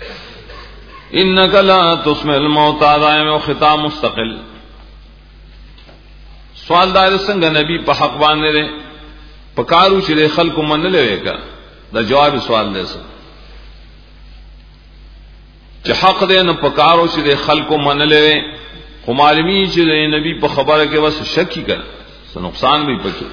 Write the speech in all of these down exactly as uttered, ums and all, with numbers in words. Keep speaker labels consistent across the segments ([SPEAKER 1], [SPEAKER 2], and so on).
[SPEAKER 1] انک لا تسمع الموتى دائم او خطاب مستقل. سوال دار څنګه نبی په حق باندې ده پکارو چې خلق منل وېکا دا جواب سوال دی چې حق دې نه پکارو چې خلق منل وې خو معلومی چې نبی په خبره کې وس شکی کړ څه نقصان به پکې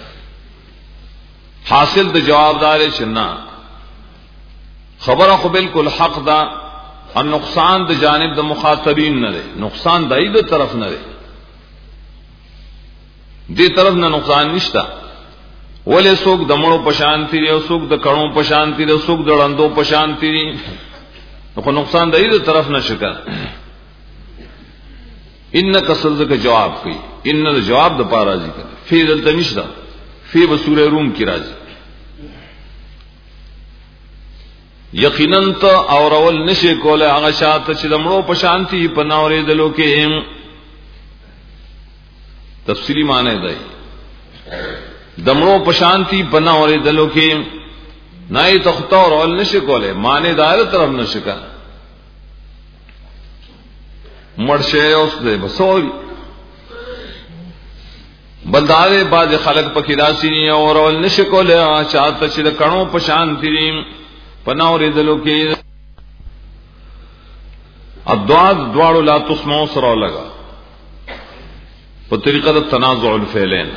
[SPEAKER 1] حاصل د جوابدار چې نه خبره خو بالکل حق ده ان نقصان د جانب د مخاطبین نه ده نقصان دای د طرف نه ده دې طرف نه نقصان نشته ولې څوک د مړو پشانتی دی او څوک د کڼو پشانتی دی او څوک د ړندو پشانتی دی نو نقصان دای د طرف نه شکا انک سرزک جواب کوي ان د جواب د پاره راځي فی دلته نشته فی بسوره روم کی راځي یقینا ته اورول نشي کوله هغه شاته چې د مړو پشانتی په ناورې دلو کې تفصیلی معنی دی دمړو پشانتی بنا اورې دلو کې نای تختا اورول نشي کوله معنی دایره طرف نشکا مرشه اوس دې بسول بلدار باز خلق پکې داسي نه اورول نشي کوله چاته چې د کڼو پشانتی بنا اورې دلو کې ادعاء دواړو لا تسمعوا سره لگا په طریقه د تنازع الفعلین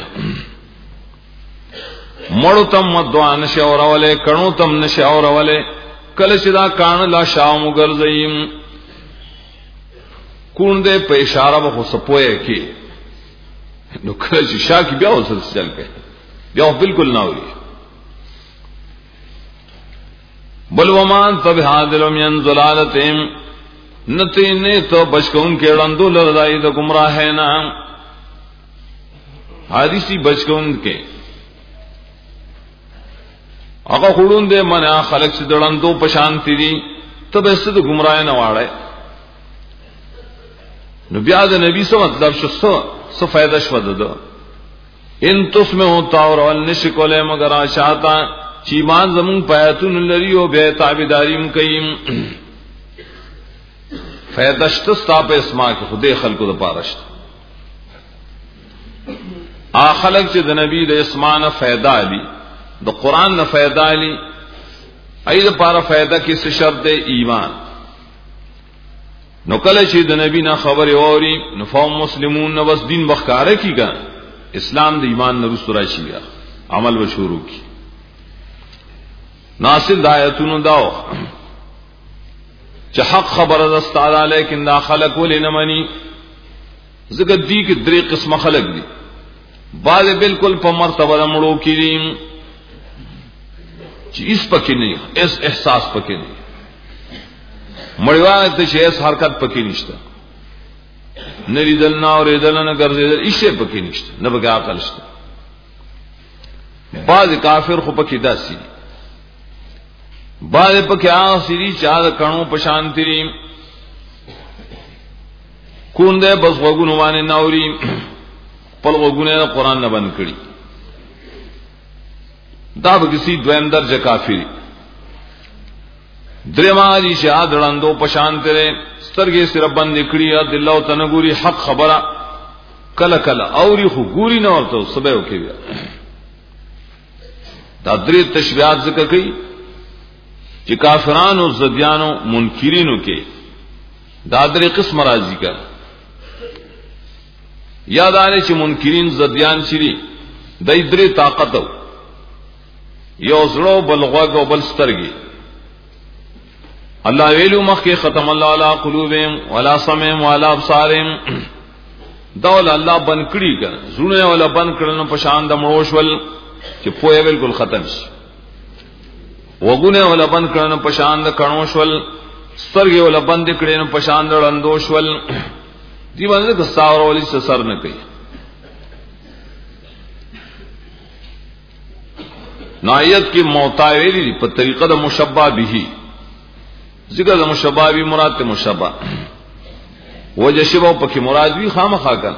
[SPEAKER 1] مړو تم دعا نشه اوروله کڼو تم نشه اوروله کله چې دا کان لا شام ګرځیم کون دې په اشاره به سپوي کې نو کله چې شاکی بیا وسل چل کې بیا بالکل نه وي بل ومان تب حاضر من ضلالتهم نتی نه تو بچکون کې وړاندو لړای د گمراه نه حادثی بچکون کې هغه خړون دې منا خلق چې دړندو پشانتی دي ته به ست گمراه نه واړې نو بیا د نبی سو مطلب شو څه فائدہ شو ده ان تسمعوا تاور ول نشکوله مگر اشاتا چې ایمان زمون پیاتون لري او به تابعداریم کوي فائدہ شته ستاپ اسما کې خدای خلقو د پارشت ا خلق چې د نبی د اسمانه فائدہ علی د قران نه فائدہ علی اې د پاره فائدہ کې څه شرط دی ایمان نو کله چې د نبی نه خبر اوري نو فهم مسلمون نو بس دین بخکاره کیږي اسلام د ایمان نه رسو راشي عمل و شروع کی ناصل دایتونو داو چې حق خبره ده ستاره لیکن دا خلق ولې نه مانی زګ دی کې درې قسمه خلق دي بعض بالکل په مرتبه مړو کې دي چې اس پکې نه اس احساس پکې نه مړیوان ته چې اس حرکت پکې نشته نه لیدل نه اورېدل نه ګرځېدل هیڅ پکې نشته نه بګا عقل شته بعض کافر خو پکې داسي بعض پکې هغه سړي چې هغه کڼو پشانتري کونده بس وګونو باندې ناوري پل وګونه قرآن نه بند کړي دا به کسی دویم درجه کافری درما دي شهاد وړاندو پشانتره سترګې سره بند کړي دل او تنګوري حق خبره کله کله اوري خو ګوري نه ورته سبه وکي دا درې تشبيهات ذکر کړي چې کافرانو زديانو منکرینو کې دا درې قسم راځي کا یادانه چې منکرین زديان شري دای درې طاقت یو زړو بلغوګ او بل سترګي الله ویلو مخکې ختم الله علی قلوبهم ولا سمعهم ولا ابصارهم دول الله بن کړي کړه زونه ولا بن کړه په شان د مړوشول چې پوهه بالکل ختم شي وګونه ولا بن کړه په شان د کڼوشول سترګي ولا بند کړه په شان د رندوشول دی باندې د ساور ولی سر نه کوي نایت کی موتاویلی په طریقه د مشبہ به ذکر د مشبہ به مراد ته مشبہ وجه شبہ په کې مراد وی خامخا کړه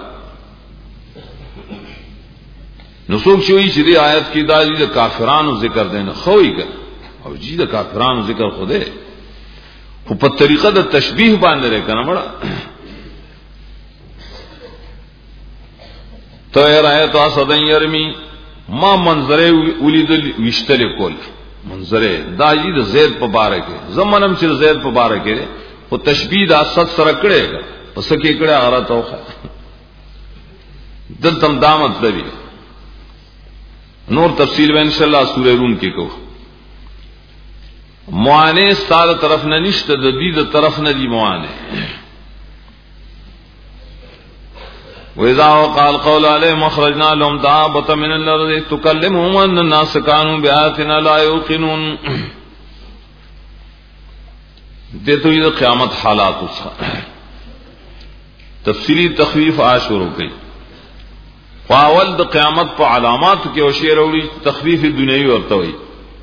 [SPEAKER 1] نو څوک چې دی آیت کې د دې کافرانو ذکر دین خوې کړه او چې د کافرانو ذکر خوده خو په طریقه د تشبیه باندې لري کنه مړه تو رایت اسدن يرمي ما منظره ولیدل وشتل کول منظره داجی د زید په باره کې زمانم چې زید په باره کې او تشبیه د اسد سره کړي پس کې کړه هغه توخه دلته دامت لري نور تفصیل میں انشاءاللہ سورہ روم کې کو معانے ستاره طرف نه نشته د دې د طرف نه دی معانے وَإِذَا وَقَعَ الْقَوْلُ عَلَيْهِمْ أَخْرَجْنَا لَهُمْ دَابَّةً مِنَ الْأَرْضِ تُكَلِّمُهُمْ أَنَّ النَّاسَ كَانُوا بِآيَاتِنَا لَا يُوقِنُونَ دیتو یہ قیامت حالات اس کا تفصیلی تخویف آشور ہو گئی فاول د قیامت په علامات کې او شی وروړي تخفیف دنیوي ورته وي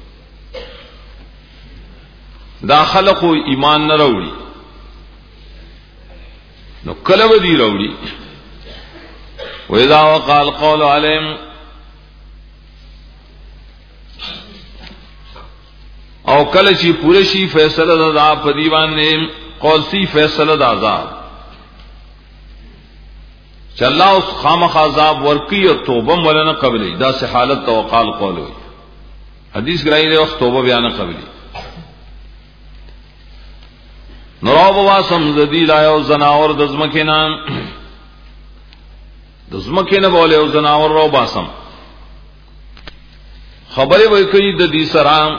[SPEAKER 1] دا خلق ایمان نه وروړي نو کله ودی وروړي واذا وقع القول عليهم او کله چې پوره شي فیصله د عذاب په دی باندې قول سی فیصله د عذاب چې الله اوس خامخ عذاب ورکی او توبه ولنه قبلې دا سه حالت توقال قول وي حدیث ګرایي له وخت توبه بیان قبلې نوراب واسم ذی لا یو زناور د زمکینا د زمکینا بوله او زناور رو باسم خبره وای کوي د دې سره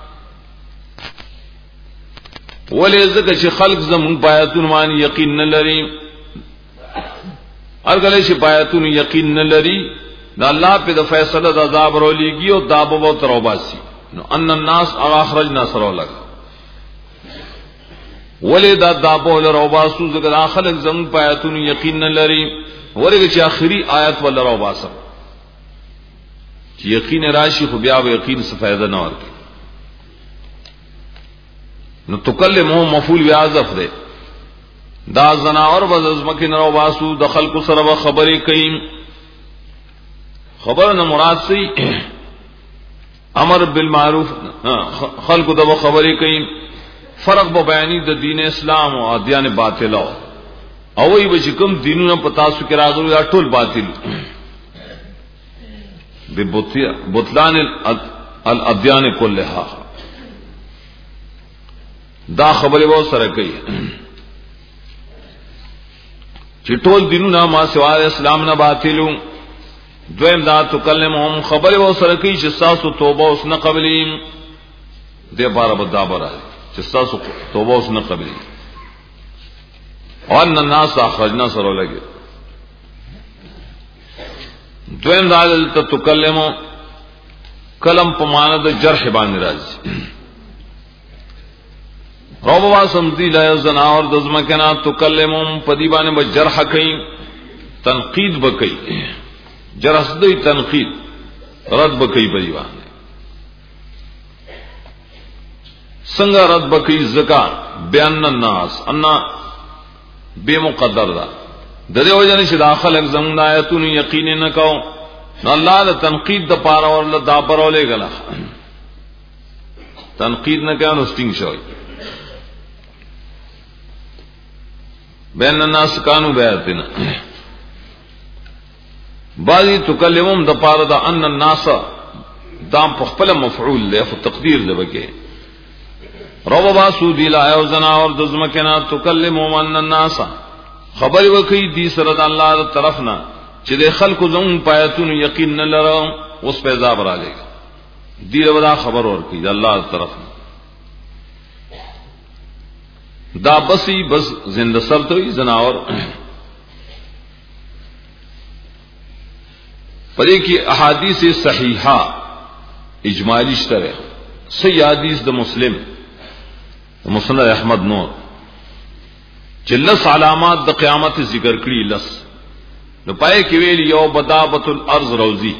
[SPEAKER 1] ولې زکه چې خلق زمون پایتون باندې یقین نه لري ارګلې چې پایتون یقین نه لري دا الله په د فیصله د عذاب ورولېږي او دابو و تروباسي نو ان الناس اخرجنا سره لګ ولې دا دابو له روباسو زګه خلق زمون پایتون یقین نه لري ورګه چې اخري آیت ول روباسه چې یقین راشي خو بیا به یقین څه فائدہ نه ورکړي نو تکلمو مفعول بیاضف دے دا زناور بزمکن رو باسو د خلق سره خبرې کوي خبر نه مراد سی امر بالمعروف خلق د خبرې کوي فرق به بیانی د دین اسلام او ادیان باطل او وی به کوم دینونه پتا سو کې راغلي دا ټول باطل ببطلان الادیان كلها دا خبره وو سره کوي چې ټول دینونه ما سوا اسلام نه باطلو دویم دا تکلمهم خبره وو سره کوي چې تاسو توبه اوس نه قبلې دې بار بدا بار چې تاسو توبه اوس نه قبلې ان الناس اخرجنا سره لګي دویم دا تکلمو کلم په معنا د جرح باندې راځي روب واسم دی لا زناور د زمکنا تکلمم پدیبانه بجرح کئ تنقید بکئ جرح دی تنقید رد بکئ پدیبانه څنګه رد بکئ زکا بیان الناس ان بے مقدر دا د دې وجه چې داخل زمون آیاتون یقین نه کو الله د تنقید د پاره ورل دا پرولې غلا تنقید نه کانو سټینګ شوی بین الناس کانو بیاتنا بعضی تکلمم د پاره دا ان الناس دام په خپل مفعول له تقدیر لبکه رب باسو دی لا او زنا اور د زمکنا تکلمم ان الناس خبر وکي دی سره د الله تر طرفنا چې د خلکو زمون پایتون یقین نه لرم اوس په عذاب را لګ دی ودا خبر ورکي د الله تر طرفنا دا بسی بس زنده سر تو زناور پدې کې احادیث صحیحه اجمالی شته صحیح حدیث د مسلم مسند احمد نور چلس علامات د قیامت ذکر کړي لس نو پای کې ویل یو بدابت الارض روزی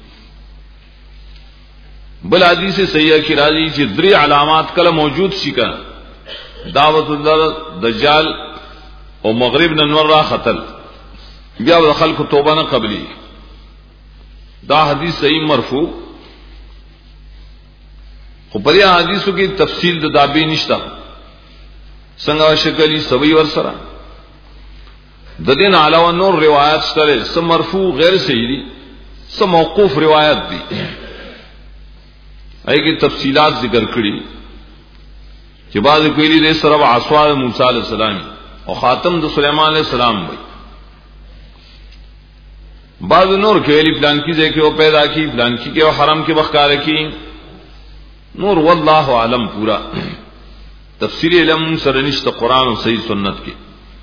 [SPEAKER 1] بل حدیث صحیحه کې راځي چې درې علامات کله موجود شي کړه دعوت الدار دجال او مغرب ننور را خطل بیا د خلق توبه نه قبلي دا حدیث صحیح مرفوع خو په دې حدیثو کې تفصیل د دابې نشته څنګه شکلی سوي ور سره د دین علاوه نور روایت شته سم مرفوع غیر صحیح دي سم موقوف روایت دي ایګه تفصیلات ذکر کړي چې بعض کوي دې سره عصوا موسی علی السلام او خاتم د سليمان علیہ السلام وي بعض نور کې ویلي پلان کې ځکه او پیدا کی پلان کې او حرم کې بخکار کی نور والله عالم پورا تفسیر علم سره نشته قران او صحیح سنت کې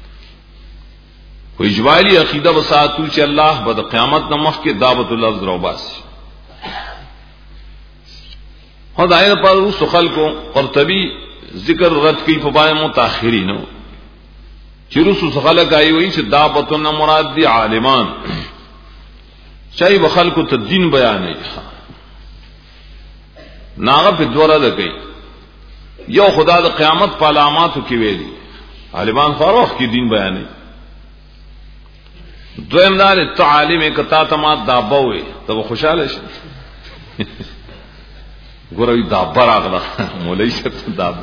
[SPEAKER 1] و اجمالی عقیدہ وساتو چې الله بد قیامت نمخ کې دعوت اللفظ روباس خدای په اوس خلکو قرطبی ذکر رد کی فبای متأخرین چې رسو خلک آی وی چې دعوت نه مراد دی عالمان چای وخلکو ته دین بیانې ناغه په دوره ده کوي یو خدا د قیامت په علاماتو کې ویلي عالمان فاروق کی دین بیانې دویم دار تعالیم کتا تما دابوي ته خوشاله شي ګوروي دابر اغلا مولوی شت داب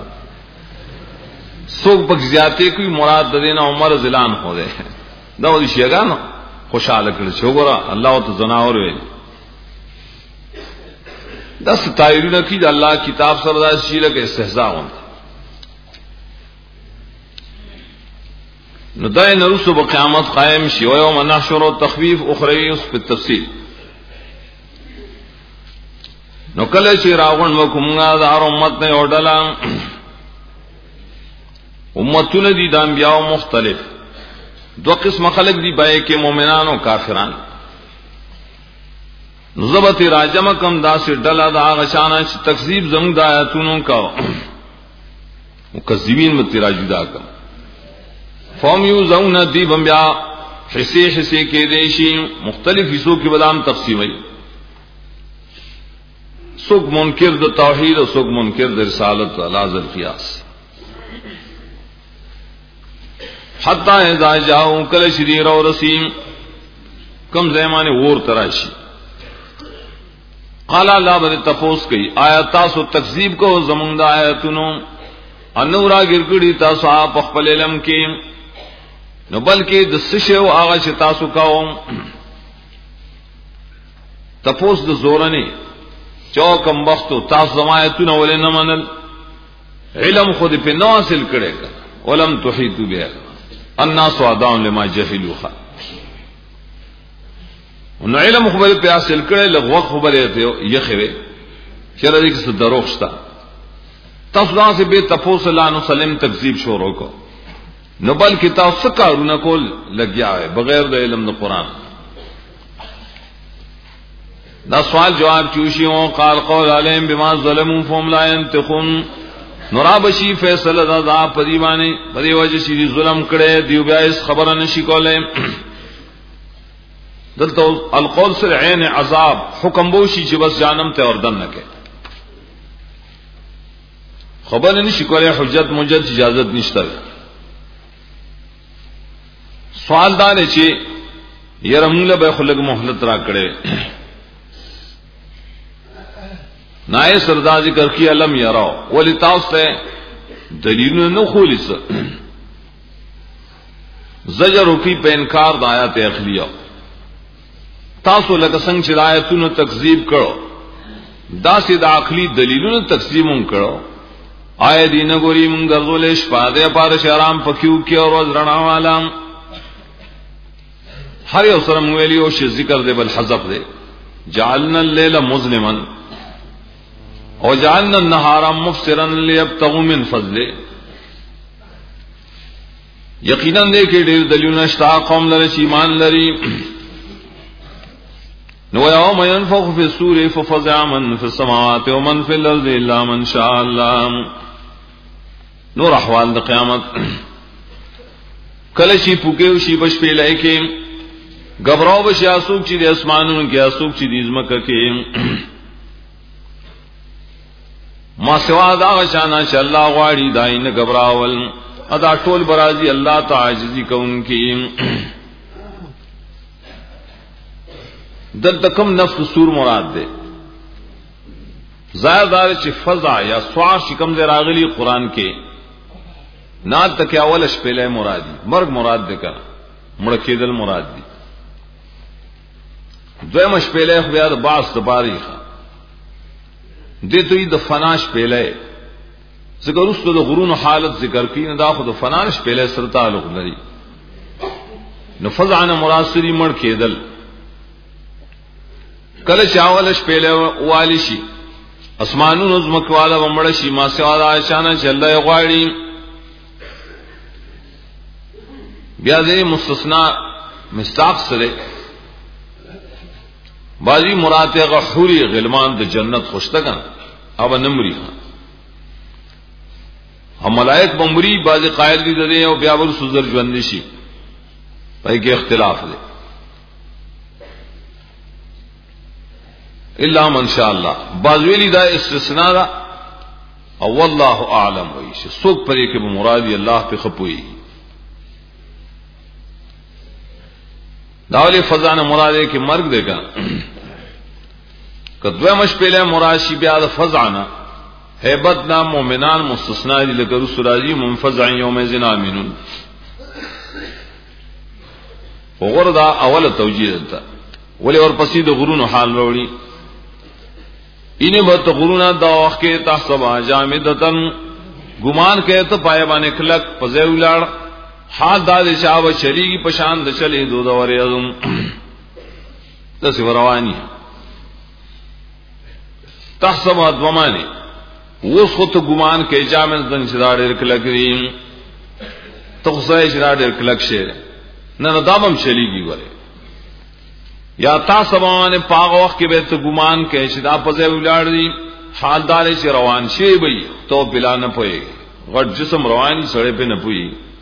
[SPEAKER 1] سوق بک زیاته کوئی مراد د دین عمر زلان هو ده دا ودی شيګانو خوشاله کړ شو ګورا الله تو زناور وي داس تایرونه کی د الله کتاب سره د شیله کې استهزاء وند نو دای نرسو با قیامت قائم شی و یوم نحشر و تخویف اخروی اس پی تفصیل نو کله چی راغون وکمگا دار امت نے اوڈلا امتون دی دا انبیاء مختلف دو قسم خلق دی بائے کے مومنان و کافران نزبت راجم کم دا سے ڈلا دا آغشانا چی تکذیب زمون دا آیتونوں کا مکذبین متی راجدہ کم فوم یو زون دی بمبیا حصے حصے کے دیشی مختلف حصوں کی بدام تقسیم ہوئی سوک منکر د توحید اور سوک منکر د رسالت علاز القیاس حتی اذا جاؤ کل شریر و رسیم کم زیمان وور تراشی قال اللہ بر تفوس کی آیات تاسو تکذیب کو زمون دا آیاتونو انورا گرگڑی تاسو آپ اخپل علم کی نو بلکې د سشو هغه چې تاسو کوم تپوس د زورنی چوکم وختو تاسو زمایتونه ولې نه منل علم خود په نو حاصل کړي ولم تحیطوا به الناس وعدان لما جهلوا نو علم خبر په حاصل کړي لغوه خبره ته یخوي شر دې څه دروغ شتا تاسو داسې به تپوس الله نو سلام تکذیب شروع کو نو بلکې تاسو کارونه کول لګیا ہے بغیر د علم د قران دا سوال جواب چوشیو قال قول علیم بما ظلموا فهم لا ينتقون نورابشی فیصله دا دا پدیوانی پدی وجه شي ظلم کړي دیو بیا اس خبره نشي کولای دلته القول سر عین عذاب حکم بوشي چې بس جانم ته اردن نه کوي خبره نشي کولای حجت مجد اجازت نشته سوال دا نه چې يرمله به خلق مهلت را کړي نای سردا ذکر کی علم یراو ولی تاسو ته دلیل نه خولس زجر کی په انکار د آیات اخلیه تاسو لکه څنګه چې آیاتونو تکذیب کړو دا سي د عقلی دلیلونو تقسیمون کړو آیا دین ګوري مونږ غرضول شپاده پار شرام پکیو کې او روز رڼا والا هر یو سره ویلی او شی ذکر دی بل حذف دی جعلنا الليل مظلما او جعلنا النهار مبصرا ليبتغوا من فضله یقینا دې کې ډېر دلیلونه شته قوم لري چې ایمان لري نو یوم ينفخ في الصور ففزع من في السماوات ومن في الارض الا من شاء الله نور احوال د قیامت کله شي پوکیو شي بش پیلای کې غبراو بش اسوک چې د اسمانونو کې اسوک چې د زمکه کې ما سوا دا شانا چې الله غواړي داینه غبراول ادا ټول برازي الله تعالی کوونکی دلته کوم نفس سور مراد ده ظاهر دار چې فضا یا سوا شکم دے راغلی قران کې نات تک اول شپله مرادی مرګ مراد ده کنه مړ کېدل مراد دي دویم شپله خو بیا د باس د باریخه دې ته د فنا شپله ذکر اوسه د غرون حالت ذکر کین دا خو د فنا شپله سره تعلق لري نو فزعن مراسری مړ کېدل کله چاول شپله والی شي اسمانونو زمکواله ومړ شي ما سوا عائشانه چله غواړي بیا دې مستثنا مستاق سره بازی مراد غحوری غلمان د جنت خوشتگان او نمری هم ملائک بمری بازی قائل دی دے او بیا ور سوزر ژوند شي پای کې اختلاف دی الا من شاء الله بازویلی دا استثناء دا او والله اعلم وایي سوق پرې کې به مرادی الله په خپوي داولی فضان مرادے کی مرگ دے گا کدوے مشپیلے مراشی بیاد فضانا حیبت نام مومنان مستثناء دی لکر سراجی منفضعین یوم زنامنون وغردا اول توجیہ دتا ولی اور پسید غرون حال روڑی انہیں بہت غرون دا وقت کے تحصبا جامدتن گمان کے تو پائے بانے کلک پزے اولار حال دا دے شاہ و شریکی پشان دا چلے دو دور ازم تسی وروانی تحسب ادومانی وس خود گمان کے جامن دن شدار ارکلک ریم تخصای شدار ارکلک شیر نہ ندامم شریکی ورے یا تحسبان پاغ وقت کے بیت گمان کے شدا پزے اولار دی حال دار شی روان شی بئی تو بلا نہ پوئے غٹ جسم روانی سڑے پہ نہ پوئی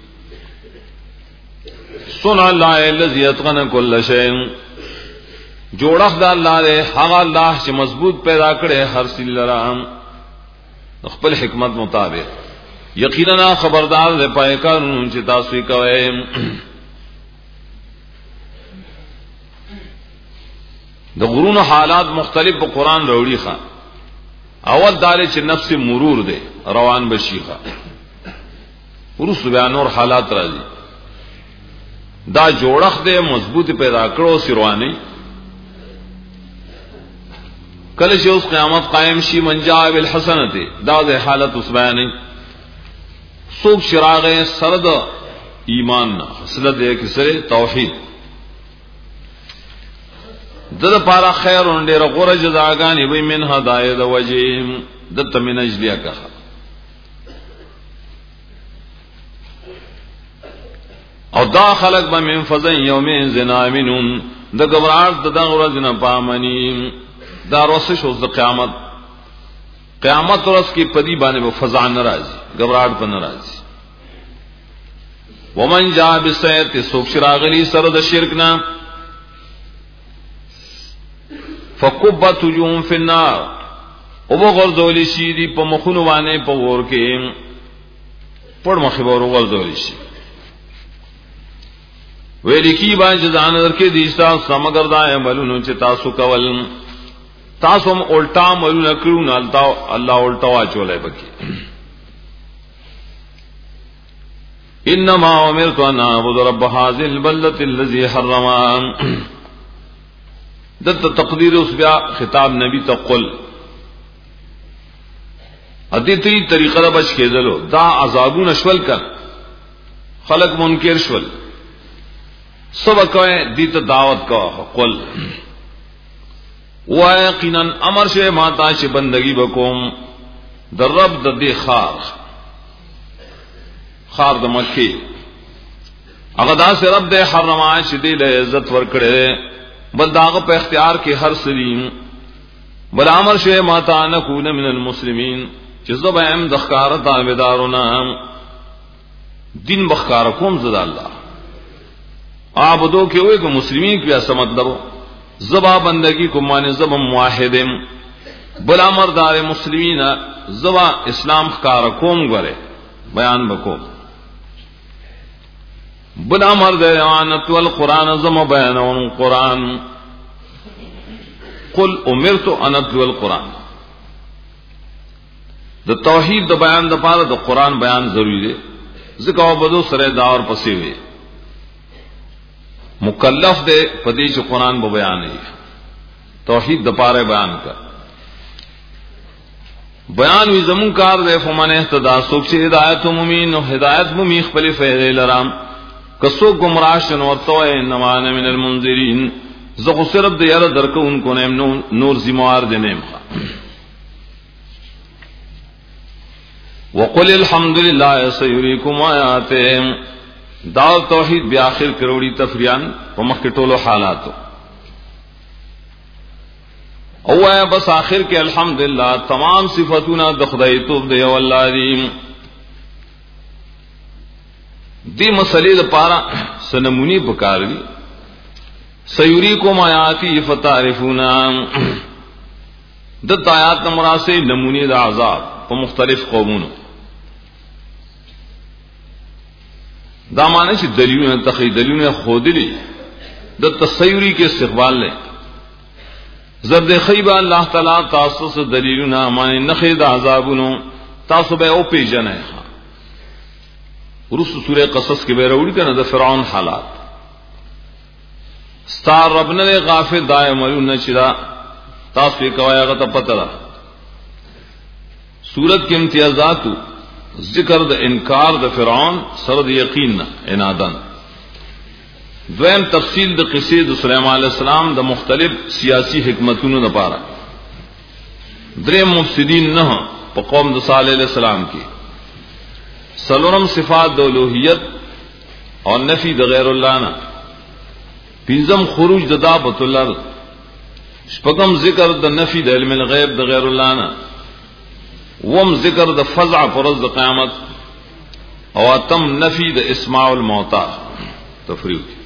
[SPEAKER 1] سن اللہ الذی اتقن کل شیء جوړخ د الله له هغه الله چې مضبوط پیدا کړي هر څه لرا خپل حکمت مطابق یقینا خبردار ده پای کارونه چې تاسو کوي د غرونو حالات مختلف په قران وروړي ښا اول دار چې نفس مرور ده روان بشيخه ورس بیا نور حالات راځي دا جوړخ دے مضبوط پیدا کړو سروانی کله چې اوس قیامت قائم شي منجا بالحسنته دا د حالت اوس بیانې سوق شراغ سرد ایمان حسنت دې کې سره توحید دغه پارا خیر اون ډېر غوړه جزاګانی وي من هدايه د وجیم د تمنج بیا که او دا خلق با من فزن یومین زنامنون دا گبرار دا دا غرزن پامنیم دا رسش از دا قیامت قیامت رس کی پدی بانے با فزان نرازی گبرار پا نرازی ومن جا بسیت سوک شراغلی سرد شرکنا فکبت وجوہم فی النار او با غرزولی شیدی پا مخونوانے پا غور کے پڑ مخبارو غرزولی شید ویلی کی بان جزان در کے دیستا سمگر دا عملونو چه تاسو کول تاسو هم الٹا عملون کرون اللہ الٹا واچولے بکی انما امرت ان اعبد رب هذه البلدة الذي حرمان دت تقدیر اس بیا خطاب نبی تقل ادیتی طریقہ دا بچ کے دلو دا عذابون اشول کر خلق منکر شول سب کوئے دیت دعوت کا قل و یقینا امر شے ماتا شے بندگی بکوم در رب د دی خار خار د مکی اغدا سے رب دے حرمان شے دی لے عزت ورکڑے بنداغ پہ اختیار کے ہر سلیم بل امر شے ماتا نکون من المسلمین چیزو بہم دخکار تابدارنا دین بخکار کوم زد اللہ عابدو کے ہوئے کہ مسلمین کی ایسا مطلب زبا بندگی کو مانے زبا موحدم بلا مردار مسلمین زبا اسلام خکار کوم گرے بیان بکو بلا مرد اعانت والقرآن زما بیانون قرآن قل امرت ان اتلو القرآن دا توحید دا بیان دا پارا دا قرآن بیان ضروری دے ذکر بدو سره داور پسې وي مکلف دے پدې چې قرآن به بیان وي توحید د پاره بیان کړ بیان وی زمون کار دے فمن اهتدى سوک چې هدایت مومین او هدایت مومین خپل فعل لرام کسو گمراه شنو تو انما انا من المنذرین زغ صرف د یاره درکو ان کو نیم نور زموار دنیم وقل الحمد لله سيريكم آياته دا توحید بیا اخر کروڑی تفریان په مخ کې ټولو حالاتو او ہے بس آخر کے الحمدللہ تمام صفتنا د خدای توب دی او الله دی دی مسئلے د پارا سنمونی پکار دی سیریکم آیاتی فتعرفونا د آیات نمبر سے نمونی د عذاب په مختلف قومونو دا معنی چې دلیلونه تخی دلیلونه خودلی د تسیری کے استقبال لے زرد خیبہ اللہ تعالی تاسو سے دلیلنا معنی نخید عذابونو تاسو به او پیجن ہے رسو سورہ قصص کے بے روڑی کنا دا فرعون حالات ستار ربنا لے غافل دائے ملون نچدا تاسو پہ کوایا غتا پترہ سورت کے امتیازاتو ذکر دا انکار دا فرعون سرد یقین انادن دویم تفصیل د قصې د سليمان عليه السلام د مختلف سیاسی حکمتونو لپاره درې مفسدين نه په قوم د صالح عليه السلام کې سلورم صفات د الوهیت او نفي د غیر الله نه پنځم خروج د دعوت الله شپږم ذکر د نفي د علم الغیب د غیر الله نه وم ذکر د فزع فرض د قیامت او اتم نفي د اسماع الموتى تفریق